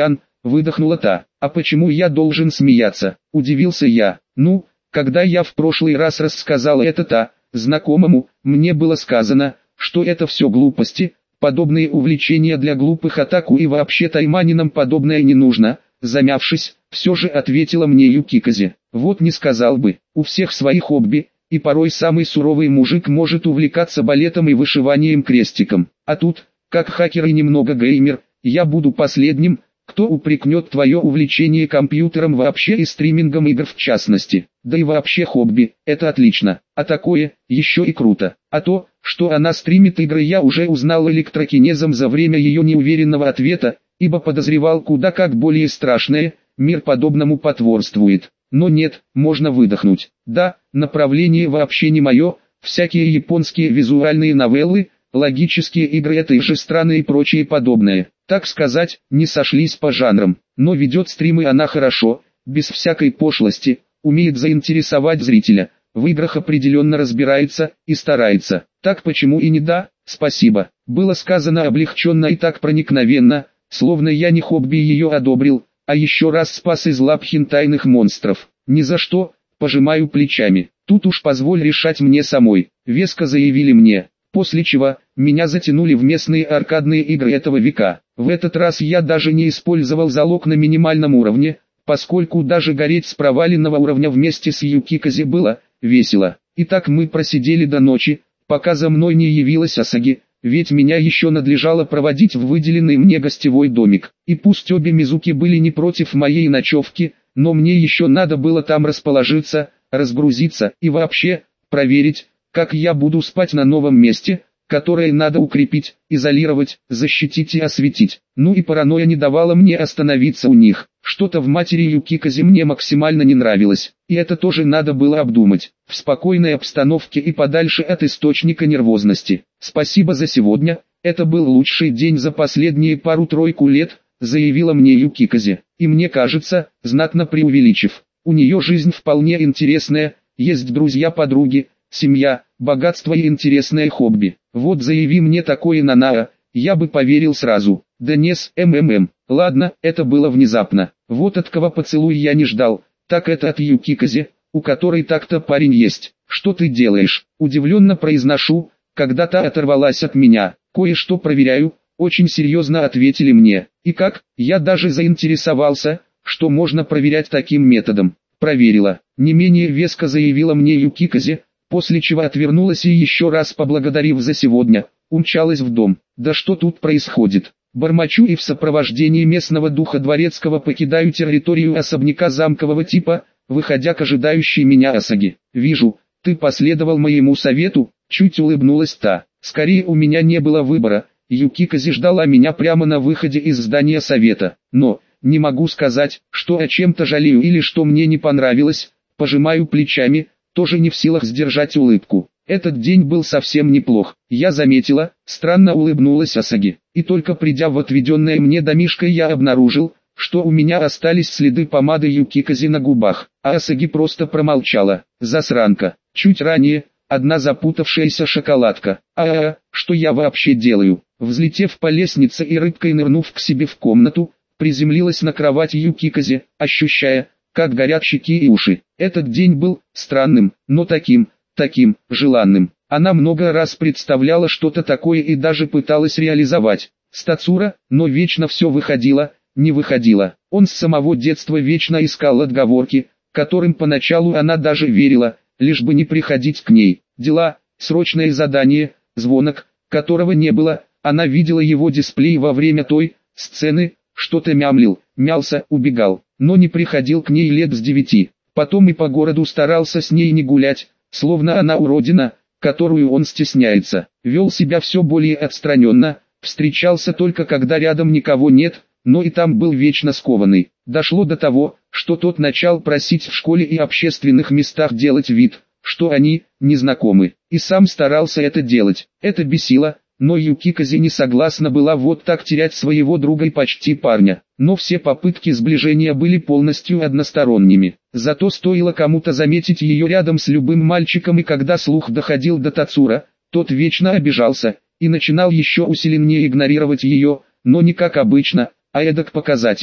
выдохнула та. А почему я должен смеяться? Удивился я. Ну, когда я в прошлый раз рассказал это знакомому, мне было сказано, что это все глупости, подобные увлечения для глупых атаку и вообще тайманинам подобное не нужно. Замявшись, все же ответила мне Юкиказе. Вот не сказал бы, у всех своих хобби, и порой самый суровый мужик может увлекаться балетом и вышиванием крестиком. А тут, как хакер и немного геймер, я буду последним, кто упрекнет твое увлечение компьютером вообще и стримингом игр в частности. Да и вообще хобби, это отлично, а такое, еще и круто. А то, что она стримит игры, я уже узнал электрокинезом за время ее неуверенного ответа, ибо подозревал куда как более страшное, мир подобному потворствует. Но нет, можно выдохнуть. Да, направление вообще не мое, всякие японские визуальные новеллы, логические игры этой же страны и прочее подобное. Так сказать, не сошлись по жанрам, но ведет стримы она хорошо, без всякой пошлости, умеет заинтересовать зрителя, в играх определенно разбирается и старается. Так почему и не да, спасибо. Было сказано облегченно и так проникновенно, словно я не хобби ее одобрил, а еще раз спас из лап хентайных монстров. Ни за что, пожимаю плечами. Тут уж позволь решать мне самой, веско заявили мне. После чего, меня затянули в местные аркадные игры этого века. В этот раз я даже не использовал залог на минимальном уровне, поскольку даже гореть с проваленного уровня вместе с Юкиказе было весело. И так мы просидели до ночи, пока за мной не явилась Асаги, ведь меня еще надлежало проводить в выделенный мне гостевой домик. И пусть обе Мизуки были не против моей ночевки, но мне еще надо было там расположиться, разгрузиться и вообще проверить, как я буду спать на новом месте, которое надо укрепить, изолировать, защитить и осветить. Ну и паранойя не давала мне остановиться у них. Что-то в матери Юкиказе мне максимально не нравилось, и это тоже надо было обдумать, в спокойной обстановке и подальше от источника нервозности. Спасибо за сегодня, это был лучший день за последние пару-тройку лет, заявила мне Юкиказе. И мне кажется, знатно преувеличив, у нее жизнь вполне интересная, есть друзья-подруги, семья, богатство и интересное хобби. Вот заяви мне такое Нанаа, я бы поверил сразу. Да нес, ладно, это было внезапно. Вот от кого поцелуй я не ждал, так это от Юкиказе, у которой так-то парень есть. Что ты делаешь? Удивленно произношу, когда та оторвалась от меня. Кое-что проверяю, очень серьезно ответили мне. И как? Я даже заинтересовался, что можно проверять таким методом. Проверила. Не менее веско заявила мне Юкиказе, после чего отвернулась и еще раз поблагодарив за сегодня, умчалась в дом. Да что тут происходит? Бормочу и в сопровождении местного духа дворецкого покидаю территорию особняка замкового типа, выходя к ожидающей меня Асаги. Вижу, ты последовал моему совету, чуть улыбнулась та. Скорее у меня не было выбора, Юкиказе ждала меня прямо на выходе из здания совета. Но, не могу сказать, что о чем-то жалею или что мне не понравилось, пожимаю плечами, тоже не в силах сдержать улыбку. Этот день был совсем неплох. Я заметила, странно улыбнулась Асаги. И только придя в отведенное мне домишко, я обнаружил, что у меня остались следы помады Юкиказе на губах. А Асаги просто промолчала. Засранка. Чуть ранее, одна запутавшаяся шоколадка. Что я вообще делаю? Взлетев по лестнице и рыбкой нырнув к себе в комнату, приземлилась на кровать Юкиказе, ощущая, как горят щеки и уши. Этот день был странным, но таким желанным. Она много раз представляла что-то такое и даже пыталась реализовать с Тацура, но вечно все выходило, не выходило. Он с самого детства вечно искал отговорки, которым поначалу она даже верила, лишь бы не приходить к ней. Дела, срочное задание, звонок, которого не было, она видела его дисплей во время той сцены, что-то мямлил, мялся, убегал, но не приходил к ней лет с 9. Потом и по городу старался с ней не гулять, словно она уродина, которую он стесняется. Вел себя все более отстраненно, встречался только когда рядом никого нет, но и там был вечно скованный. Дошло до того, что тот начал просить в школе и общественных местах делать вид, что они не знакомы, и сам старался это делать. Это бесило, но Юкиказе не согласна была вот так терять своего друга и почти парня. Но все попытки сближения были полностью односторонними. Зато стоило кому-то заметить ее рядом с любым мальчиком, и когда слух доходил до Тацура, тот вечно обижался и начинал еще усиленнее игнорировать ее, но не как обычно, а эдак показательно.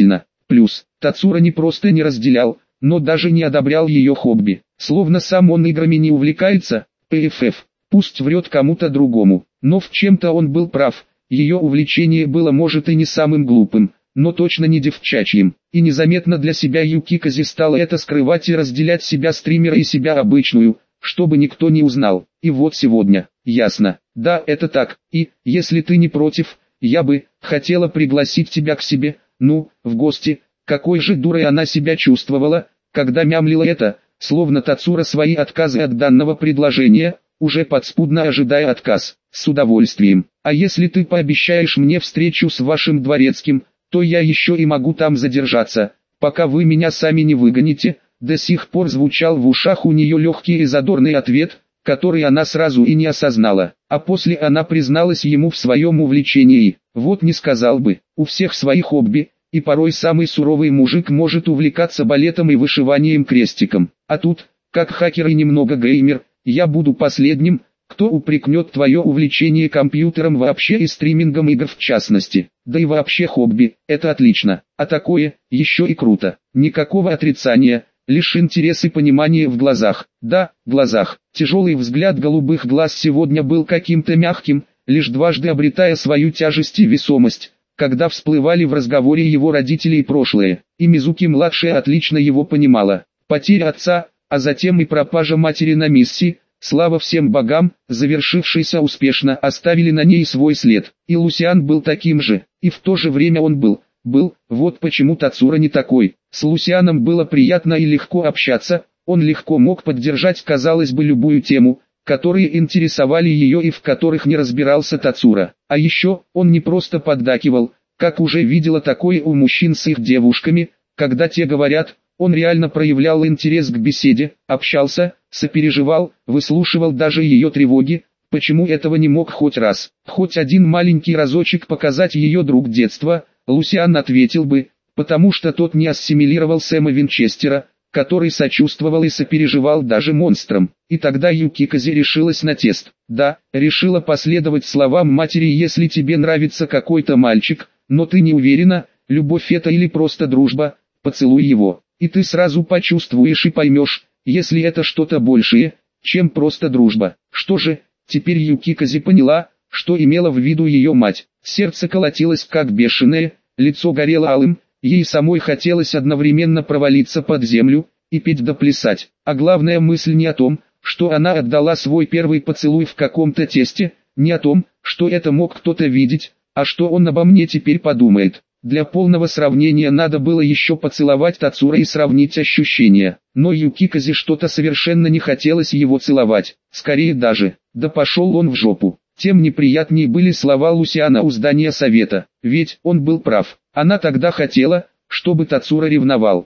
Плюс, Тацура не просто не разделял, но даже не одобрял ее хобби. Словно сам он играми не увлекается, ПФФ, пусть врет кому-то другому. Но в чем-то он был прав, ее увлечение было может и не самым глупым, но точно не девчачьим. И незаметно для себя Юкикази стала это скрывать и разделять себя стримера и себя обычную, чтобы никто не узнал. И вот сегодня, ясно, да, это так, и, если ты не против, я бы хотела пригласить тебя к себе, в гости. Какой же дурой она себя чувствовала, когда мямлила это, словно Тацура свои отказы от данного предложения, уже подспудно ожидая отказ. С удовольствием. А если ты пообещаешь мне встречу с вашим дворецким, то я еще и могу там задержаться, пока вы меня сами не выгоните. До сих пор звучал в ушах у нее легкий и задорный ответ, который она сразу и не осознала. А после она призналась ему в своем увлечении. Вот не сказал бы, у всех своих хобби, и порой самый суровый мужик может увлекаться балетом и вышиванием крестиком. А тут, как хакер и немного геймер, я буду последним, кто упрекнет твое увлечение компьютером вообще и стримингом игр в частности. Да и вообще хобби, это отлично, а такое, еще и круто. Никакого отрицания, лишь интерес и понимание в глазах. Да, глазах. Тяжелый взгляд голубых глаз сегодня был каким-то мягким, лишь дважды обретая свою тяжесть и весомость, когда всплывали в разговоре его родители и прошлое. И Мизуки-младшая отлично его понимала. Потеря отца, а затем и пропажа матери на миссии, слава всем богам, завершившийся успешно, оставили на ней свой след. И Лусиан был таким же, и в то же время он был, вот почему Тацура не такой. С Лусианом было приятно и легко общаться, он легко мог поддержать, казалось бы, любую тему, которые интересовали ее и в которых не разбирался Тацура. А еще, он не просто поддакивал, как уже видела такое у мужчин с их девушками, когда те говорят, он реально проявлял интерес к беседе, общался, сопереживал, выслушивал даже ее тревоги. Почему этого не мог хоть раз, хоть один маленький разочек показать ее друг детства? Лусиан ответил бы, потому что тот не ассимилировал Сэма Винчестера, который сочувствовал и сопереживал даже монстрам. И тогда Юкикази решилась на тест. Да, решила последовать словам матери: если тебе нравится какой-то мальчик, но ты не уверена, любовь это или просто дружба, поцелуй его. И ты сразу почувствуешь и поймешь, если это что-то большее, чем просто дружба. Что же, теперь Юкикази поняла, что имела в виду ее мать. Сердце колотилось как бешеное, лицо горело алым, ей самой хотелось одновременно провалиться под землю и петь да плясать. А главная мысль не о том, что она отдала свой первый поцелуй в каком-то тесте, не о том, что это мог кто-то видеть, а что он обо мне теперь подумает. Для полного сравнения надо было еще поцеловать Тацура и сравнить ощущения. Но Юкикази что-то совершенно не хотелось его целовать, скорее даже, да пошел он в жопу. Тем неприятнее были слова Лусиана у здания совета, ведь он был прав. Она тогда хотела, чтобы Тацура ревновал.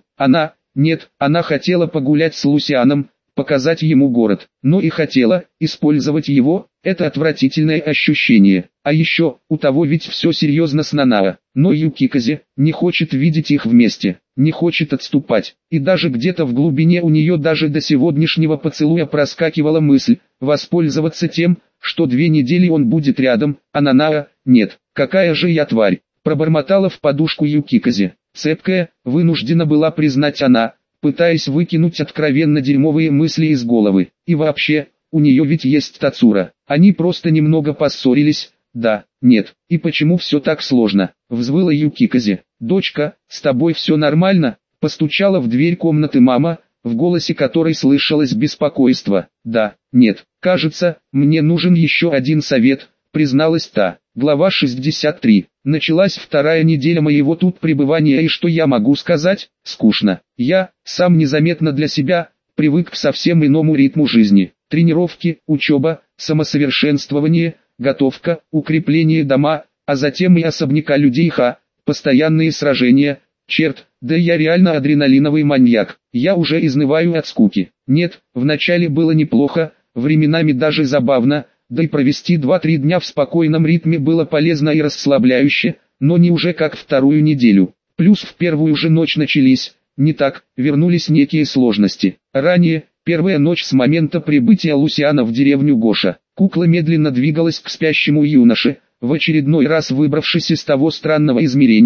Она хотела погулять с Лусианом, показать ему город, но и хотела использовать его, это отвратительное ощущение. А еще, у того ведь все серьезно с Нанао, но Юкикази не хочет видеть их вместе, не хочет отступать. И даже где-то в глубине у нее даже до сегодняшнего поцелуя проскакивала мысль, воспользоваться тем, что 2 недели он будет рядом, а Нанао, нет, какая же я тварь, пробормотала в подушку Юкикази. Цепкая, вынуждена была признать она, пытаясь выкинуть откровенно дерьмовые мысли из головы. И вообще, у нее ведь есть Тацура. Они просто немного поссорились, да, нет. И почему все так сложно? Взвыла Юкикази. Дочка, с тобой все нормально? Постучала в дверь комнаты мама, в голосе которой слышалось беспокойство. Да, нет, кажется, мне нужен еще один совет, призналась та. Глава 63. Началась 2-я неделя моего тут пребывания, и что я могу сказать? Скучно. Я, сам незаметно для себя, привык к совсем иному ритму жизни. Тренировки, учеба, самосовершенствование, готовка, укрепление дома, а затем и особняка людей постоянные сражения. Черт, да я реально адреналиновый маньяк. Я уже изнываю от скуки. Нет, вначале было неплохо, временами даже забавно. Да и провести 2-3 дня в спокойном ритме было полезно и расслабляюще, но не уже как 2-ю неделю. Плюс в первую же ночь вернулись некие сложности. Ранее, первая ночь с момента прибытия Лусиана в деревню Гоша. Кукла медленно двигалась к спящему юноше, в очередной раз выбравшись из того странного измерения,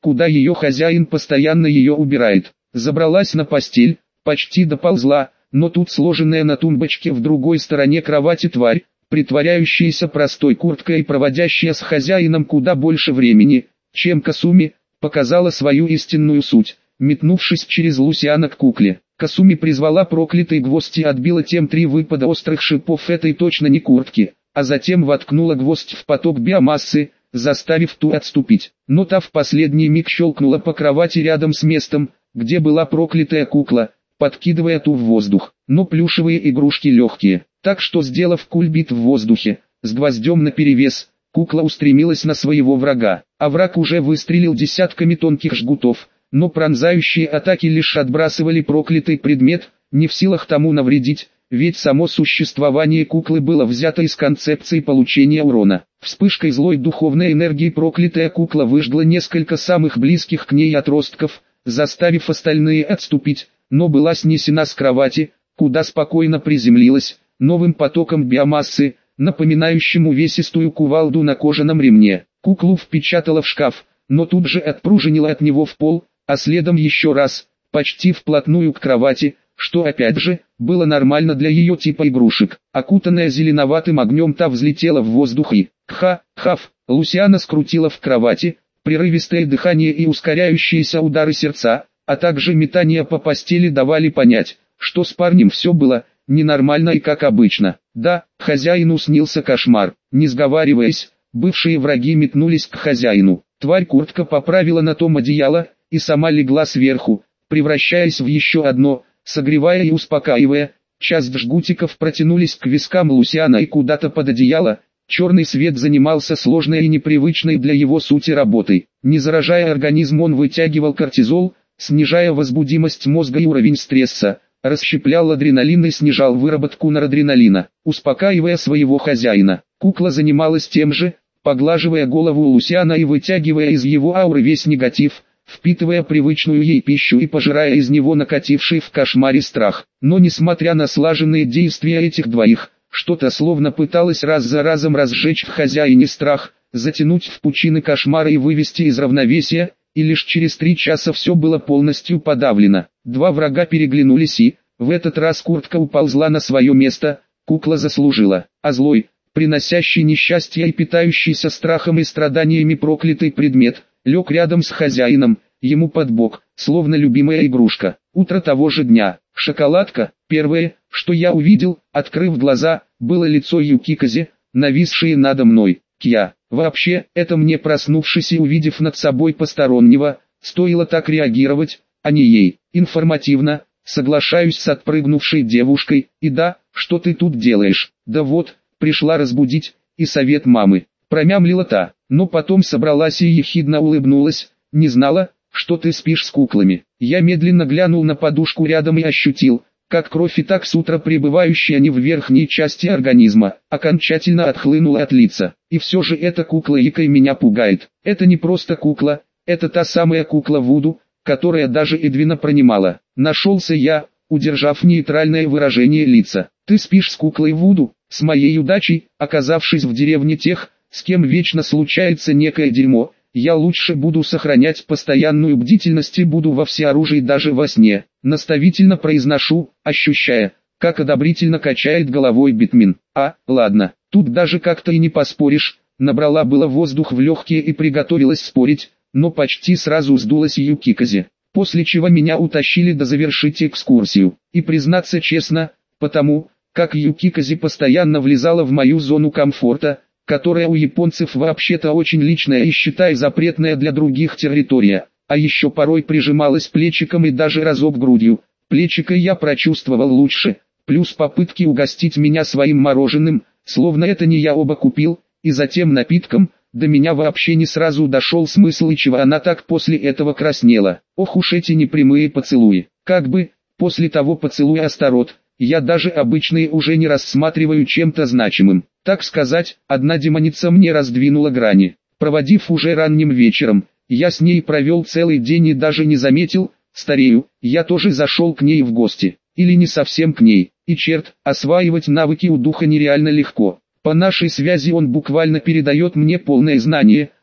куда ее хозяин постоянно ее убирает. Забралась на постель, почти доползла, но тут сложенная на тумбочке в другой стороне кровати тварь, притворяющаяся простой курткой и проводящая с хозяином куда больше времени, чем Касуми, показала свою истинную суть, метнувшись через Лусиана к кукле. Касуми призвала проклятый гвоздь и отбила тем 3 выпада острых шипов этой точно не куртки, а затем воткнула гвоздь в поток биомассы, заставив ту отступить. Но та в последний миг щелкнула по кровати рядом с местом, где была проклятая кукла, подкидывая ту в воздух. Но плюшевые игрушки легкие, так что, сделав кульбит в воздухе, с гвоздем наперевес, кукла устремилась на своего врага, а враг уже выстрелил десятками тонких жгутов, но пронзающие атаки лишь отбрасывали проклятый предмет, не в силах тому навредить, ведь само существование куклы было взято из концепции получения урона. Вспышкой злой духовной энергии проклятая кукла выжгла несколько самых близких к ней отростков, заставив остальные отступить, но была снесена с кровати, куда спокойно приземлилась, новым потоком биомассы, напоминающим увесистую кувалду на кожаном ремне. Куклу впечатала в шкаф, но тут же отпружинила от него в пол, а следом еще раз, почти вплотную к кровати, что опять же, было нормально для ее типа игрушек. Окутанная зеленоватым огнем та взлетела в воздух и, хав, Лусиана скрутила в кровати, прерывистое дыхание и ускоряющиеся удары сердца, а также метания по постели давали понять, что с парнем все было ненормально и как обычно. Да, хозяину снился кошмар. Не сговариваясь, бывшие враги метнулись к хозяину. Тварь куртка поправила на том одеяло, и сама легла сверху, превращаясь в еще одно, согревая и успокаивая. Часть жгутиков протянулись к вискам Лусиана и куда-то под одеяло. Черный свет занимался сложной и непривычной для его сути работой. Не заражая организм, он вытягивал кортизол, снижая возбудимость мозга и уровень стресса, расщеплял адреналин и снижал выработку норадреналина, успокаивая своего хозяина. Кукла занималась тем же, поглаживая голову Лусиана и вытягивая из его ауры весь негатив, впитывая привычную ей пищу и пожирая из него накативший в кошмаре страх. Но несмотря на слаженные действия этих двоих, что-то словно пыталось раз за разом разжечь в хозяине страх, затянуть в пучины кошмара и вывести из равновесия, и лишь через 3 часа все было полностью подавлено. 2 врага переглянулись и, в этот раз куртка уползла на свое место, кукла заслужила, а злой, приносящий несчастье и питающийся страхом и страданиями проклятый предмет, лег рядом с хозяином, ему под бок, словно любимая игрушка. Утро того же дня. Шоколадка, первое, что я увидел, открыв глаза, было лицо Юкиказе, нависшее надо мной. Кья. Вообще, это мне, проснувшись и увидев над собой постороннего, стоило так реагировать, а не ей. Информативно, соглашаюсь с отпрыгнувшей девушкой. И да, что ты тут делаешь? Да вот, пришла разбудить, и совет мамы. Промямлила та, но потом собралась и ехидно улыбнулась. Не знала, что ты спишь с куклами. Я медленно глянул на подушку рядом и ощутил, как кровь и так с утра пребывающая не в верхней части организма, окончательно отхлынула от лица. И все же эта кукла Икой меня пугает. Это не просто кукла, это та самая кукла Вуду, которая даже Эдвина принимала. Нашелся я, удержав нейтральное выражение лица. Ты спишь с куклой Вуду? С моей удачей, оказавшись в деревне тех, с кем вечно случается некое дерьмо, я лучше буду сохранять постоянную бдительность и буду во всеоружии даже во сне. Наставительно произношу, ощущая, как одобрительно качает головой Битмин. Ладно, тут даже как-то и не поспоришь. Набрала было воздух в легкие и приготовилась спорить, но почти сразу сдулась Юкиказе. После чего меня утащили дозавершить экскурсию. И признаться честно, потому, как Юкиказе постоянно влезала в мою зону комфорта, которая у японцев вообще-то очень личная и считай запретная для других территория, а еще порой прижималась плечиком и даже разок грудью. Плечико я прочувствовал лучше, плюс попытки угостить меня своим мороженым, словно это не я оба купил, и затем напитком, до меня вообще не сразу дошел смысл и чего она так после этого краснела. Ох уж эти непрямые поцелуи, как бы, после того поцелуя Астарот, я даже обычные уже не рассматриваю чем-то значимым. Так сказать, одна демоница мне раздвинула грани. Проводив уже ранним вечером, я с ней провел целый день и даже не заметил, старею, я тоже зашел к ней в гости. Или не совсем к ней. И черт, осваивать навыки у духа нереально легко. По нашей связи он буквально передает мне полное знание,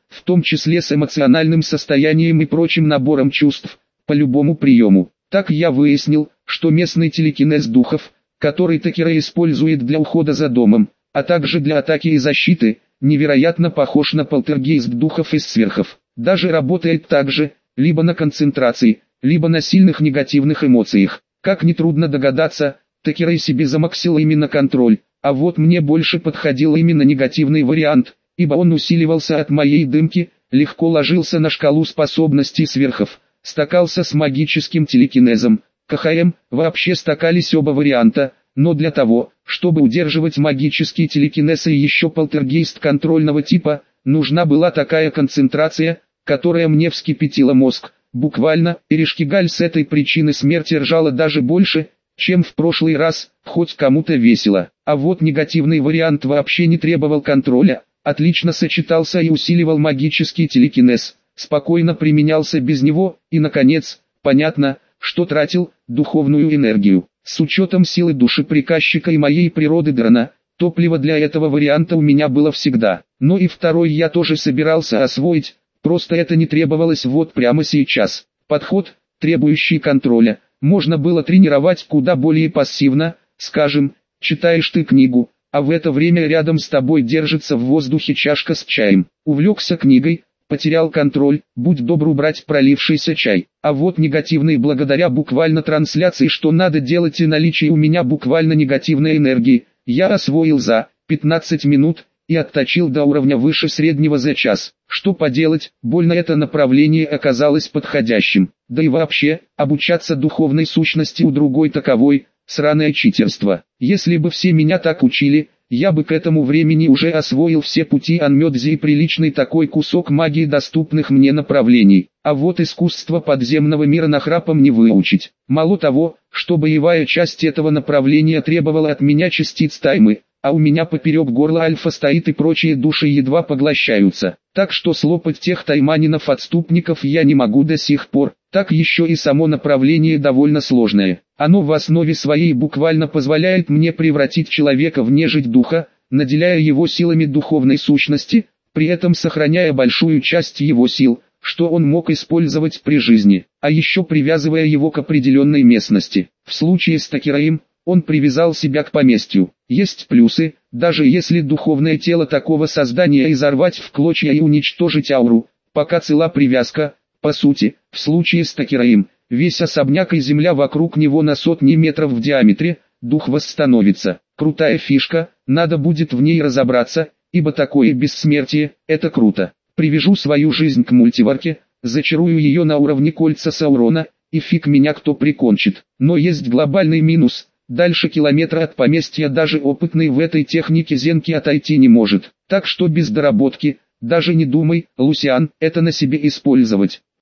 в том числе с эмоциональным состоянием и прочим набором чувств, по любому приему. Так я выяснил, что местный телекинез духов, который Такера использует для ухода за домом, а также для атаки и защиты, невероятно похож на полтергейст духов из сверхов. Даже работает так же, либо на концентрации, либо на сильных негативных эмоциях. Как нетрудно догадаться, Такера себе замаксил именно контроль, а вот мне больше подходил именно негативный вариант, ибо он усиливался от моей дымки, легко ложился на шкалу способностей сверхов, стакался с магическим телекинезом. КХМ, вообще стакались оба варианта, но для того, чтобы удерживать магический телекинез и еще полтергейст контрольного типа, нужна была такая концентрация, которая мне вскипятила мозг. Буквально, Эришкигаль с этой причины смерти ржала даже больше, чем в прошлый раз, хоть кому-то весело. А вот негативный вариант вообще не требовал контроля, отлично сочетался и усиливал магический телекинез, спокойно применялся без него, и наконец, понятно, что тратил духовную энергию. С учетом силы души приказчика и моей природы дрона, топливо для этого варианта у меня было всегда. Но и второй я тоже собирался освоить, просто это не требовалось вот прямо сейчас. Подход, требующий контроля, можно было тренировать куда более пассивно, скажем, читаешь ты книгу, а в это время рядом с тобой держится в воздухе чашка с чаем. Увлекся книгой, потерял контроль, будь добр убрать пролившийся чай. А вот негативный благодаря буквально трансляции, что надо делать и наличие у меня буквально негативной энергии, я освоил за 15 минут и отточил до уровня выше среднего за час. Что поделать, больно это направление оказалось подходящим. Да и вообще, обучаться духовной сущности у другой таковой, сраное читерство. Если бы все меня так учили, я бы к этому времени уже освоил все пути Анмёдзи и приличный такой кусок магии доступных мне направлений. А вот искусство подземного мира нахрапом не выучить. Мало того, что боевая часть этого направления требовала от меня частиц таймы, а у меня поперек горла альфа стоит и прочие души едва поглощаются. Так что слопать тех тайманинов-отступников я не могу до сих пор. Так еще и само направление довольно сложное. Оно в основе своей буквально позволяет мне превратить человека в нежить духа, наделяя его силами духовной сущности, при этом сохраняя большую часть его сил, что он мог использовать при жизни, а еще привязывая его к определенной местности. В случае с Такераем, он привязал себя к поместью. Есть плюсы, даже если духовное тело такого создания изорвать в клочья и уничтожить ауру, пока цела привязка. По сути, в случае с Такераем, весь особняк и земля вокруг него на сотни метров в диаметре, дух восстановится. Крутая фишка, надо будет в ней разобраться, ибо такое бессмертие, это круто. Привяжу свою жизнь к мультиварке, зачарую ее на уровне кольца Саурона, и фиг меня кто прикончит. Но есть глобальный минус, дальше километра от поместья даже опытный в этой технике Зенки отойти не может. Так что без доработки, даже не думай, Лусиан, это на себе использовать.